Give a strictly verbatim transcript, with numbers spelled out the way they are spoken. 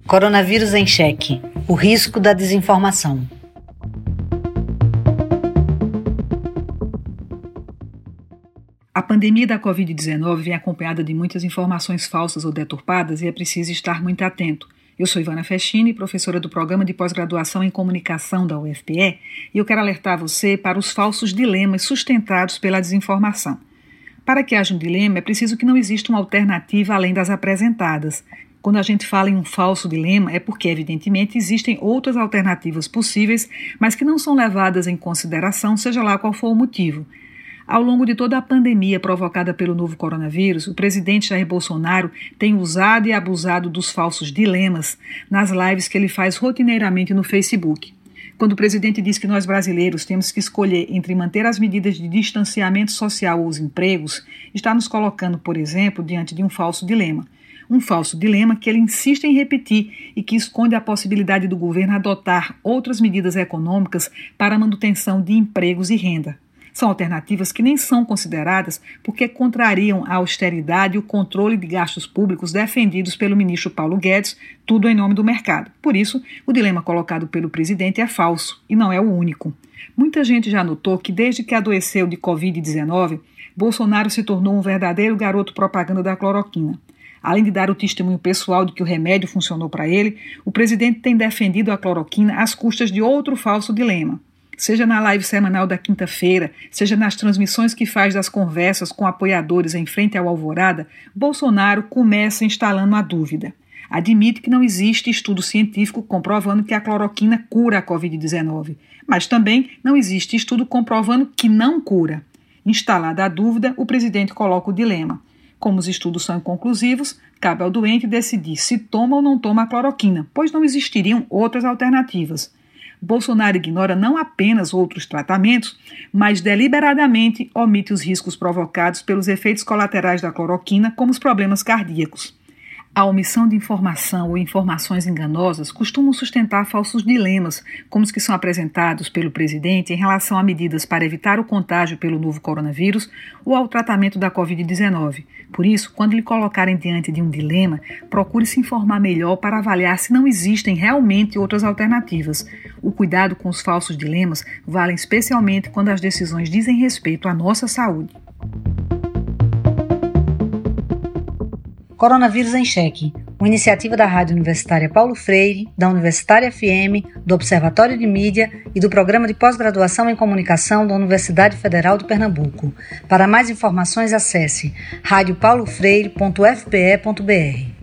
Coronavírus em Xeque. O risco da desinformação. A pandemia da covid dezenove vem acompanhada de muitas informações falsas ou deturpadas e é preciso estar muito atento. Eu sou Ivana Festini, professora do Programa de Pós-Graduação em Comunicação da U F P E, e eu quero alertar você para os falsos dilemas sustentados pela desinformação. Para que haja um dilema, é preciso que não exista uma alternativa além das apresentadas. Quando a gente fala em um falso dilema, é porque, evidentemente, existem outras alternativas possíveis, mas que não são levadas em consideração, seja lá qual for o motivo. Ao longo de toda a pandemia provocada pelo novo coronavírus, o presidente Jair Bolsonaro tem usado e abusado dos falsos dilemas nas lives que ele faz rotineiramente no Facebook. Quando o presidente diz que nós brasileiros temos que escolher entre manter as medidas de distanciamento social ou os empregos, está nos colocando, por exemplo, diante de um falso dilema. Um falso dilema que ele insiste em repetir e que esconde a possibilidade do governo adotar outras medidas econômicas para a manutenção de empregos e renda. São alternativas que nem são consideradas porque contrariam a austeridade e o controle de gastos públicos defendidos pelo ministro Paulo Guedes, tudo em nome do mercado. Por isso, o dilema colocado pelo presidente é falso e não é o único. Muita gente já notou que desde que adoeceu de covid dezenove, Bolsonaro se tornou um verdadeiro garoto propaganda da cloroquina. Além de dar o testemunho pessoal de que o remédio funcionou para ele, o presidente tem defendido a cloroquina às custas de outro falso dilema. Seja na live semanal da quinta-feira, seja nas transmissões que faz das conversas com apoiadores em frente ao Alvorada, Bolsonaro começa instalando a dúvida. Admite que não existe estudo científico comprovando que a cloroquina cura a covid dezenove, mas também não existe estudo comprovando que não cura. Instalada a dúvida, o presidente coloca o dilema. Como os estudos são inconclusivos, cabe ao doente decidir se toma ou não toma a cloroquina, pois não existiriam outras alternativas. Bolsonaro ignora não apenas outros tratamentos, mas deliberadamente omite os riscos provocados pelos efeitos colaterais da cloroquina, como os problemas cardíacos. A omissão de informação ou informações enganosas costumam sustentar falsos dilemas, como os que são apresentados pelo presidente em relação a medidas para evitar o contágio pelo novo coronavírus ou ao tratamento da covid dezenove. Por isso, quando lhe colocarem diante de um dilema, procure se informar melhor para avaliar se não existem realmente outras alternativas. O cuidado com os falsos dilemas vale especialmente quando as decisões dizem respeito à nossa saúde. Coronavírus em Xeque, uma iniciativa da Rádio Universitária Paulo Freire, da Universitária F M, do Observatório de Mídia e do Programa de Pós-Graduação em Comunicação da Universidade Federal de Pernambuco. Para mais informações, acesse rádio paulo freire ponto f p e ponto b r.